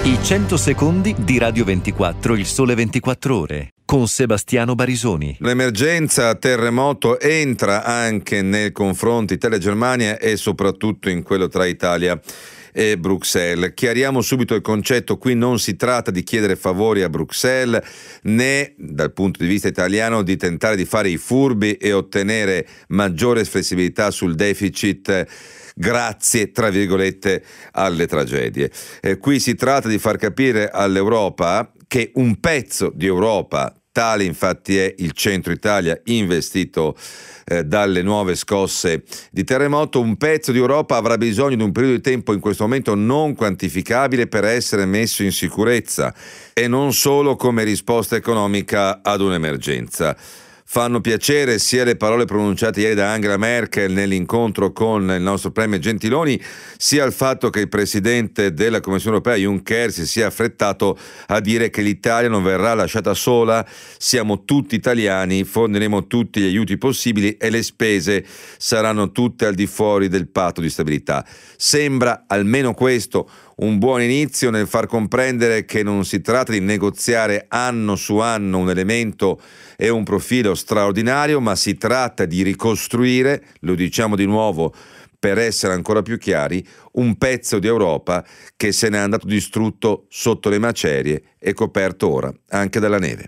I 100 secondi di Radio 24, il sole 24 ore, con Sebastiano Barisoni. L'emergenza terremoto entra anche nei confronti Italia-Germania e soprattutto in quello tra Italia e Bruxelles. Chiariamo subito il concetto: qui non si tratta di chiedere favori a Bruxelles, né dal punto di vista italiano di tentare di fare i furbi e ottenere maggiore flessibilità sul deficit grazie, tra virgolette, alle tragedie. Qui si tratta di far capire all'Europa che un pezzo di Europa, tale infatti è il centro Italia investito dalle nuove scosse di terremoto, un pezzo di Europa avrà bisogno di un periodo di tempo in questo momento non quantificabile per essere messo in sicurezza, e non solo come risposta economica ad un'emergenza. Fanno piacere sia le parole pronunciate ieri da Angela Merkel nell'incontro con il nostro premier Gentiloni, sia il fatto che il presidente della Commissione europea Juncker si sia affrettato a dire che l'Italia non verrà lasciata sola, siamo tutti italiani, forniremo tutti gli aiuti possibili e le spese saranno tutte al di fuori del patto di stabilità. Sembra almeno questo un buon inizio nel far comprendere che non si tratta di negoziare anno su anno un elemento e un profilo straordinario, ma si tratta di ricostruire, lo diciamo di nuovo per essere ancora più chiari, un pezzo di Europa che se n'è andato distrutto sotto le macerie e coperto ora anche dalla neve.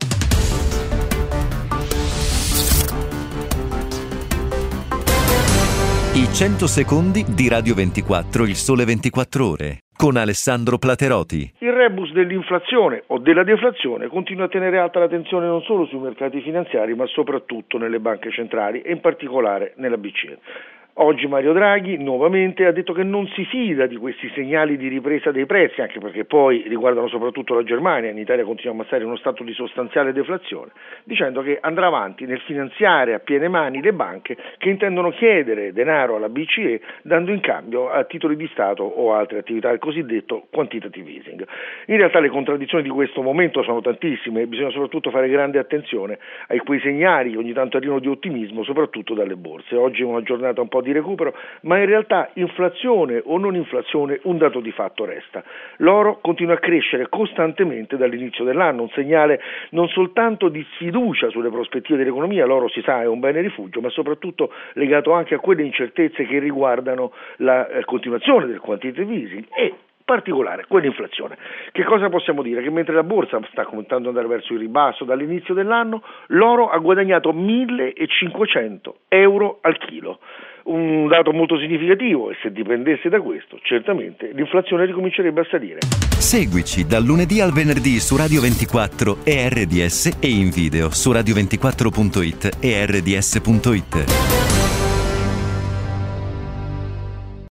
I 100 secondi di Radio 24, il sole 24 ore, con Alessandro Plateroti. Il rebus dell'inflazione o della deflazione continua a tenere alta la tensione non solo sui mercati finanziari, ma soprattutto nelle banche centrali e in particolare nella BCE. Oggi Mario Draghi nuovamente ha detto che non si fida di questi segnali di ripresa dei prezzi, anche perché poi riguardano soprattutto la Germania. In Italia continuiamo a stare in uno stato di sostanziale deflazione, dicendo che andrà avanti nel finanziare a piene mani le banche che intendono chiedere denaro alla BCE dando in cambio a titoli di Stato o altre attività, il cosiddetto quantitative easing. In realtà le contraddizioni di questo momento sono tantissime e bisogna soprattutto fare grande attenzione a quei segnali che ogni tanto arrivano di ottimismo, soprattutto dalle borse. Oggi è una giornata un po' di recupero, ma in realtà inflazione o non inflazione un dato di fatto resta. L'oro continua a crescere costantemente dall'inizio dell'anno, un segnale non soltanto di sfiducia sulle prospettive dell'economia. L'oro, si sa, è un bene rifugio, ma soprattutto legato anche a quelle incertezze che riguardano la continuazione del quantitative easing e in particolare quell'inflazione. Che cosa possiamo dire? Che mentre la borsa sta cominciando ad andare verso il ribasso dall'inizio dell'anno, l'oro ha guadagnato 1.500 euro al chilo. Un dato molto significativo, e se dipendesse da questo, certamente l'inflazione ricomincerebbe a salire. Seguici dal lunedì al venerdì su Radio 24 e RDS e in video su radio24.it e rds.it.